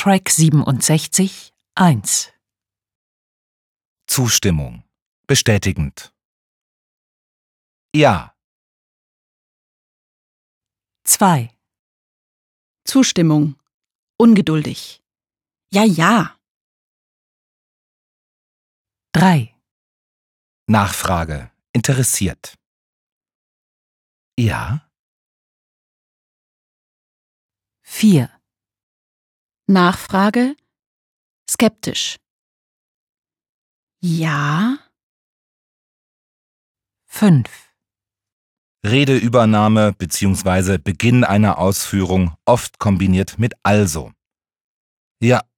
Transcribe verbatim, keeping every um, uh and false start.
Track siebenundsechzig eins. Zustimmung. Bestätigend. Ja. zwei. Zustimmung. Ungeduldig. Ja, ja. drei. Nachfrage. Interessiert. Ja. vier. Nachfrage. Skeptisch. Ja. fünf. Redeübernahme bzw. Beginn einer Ausführung oft kombiniert mit also. Ja.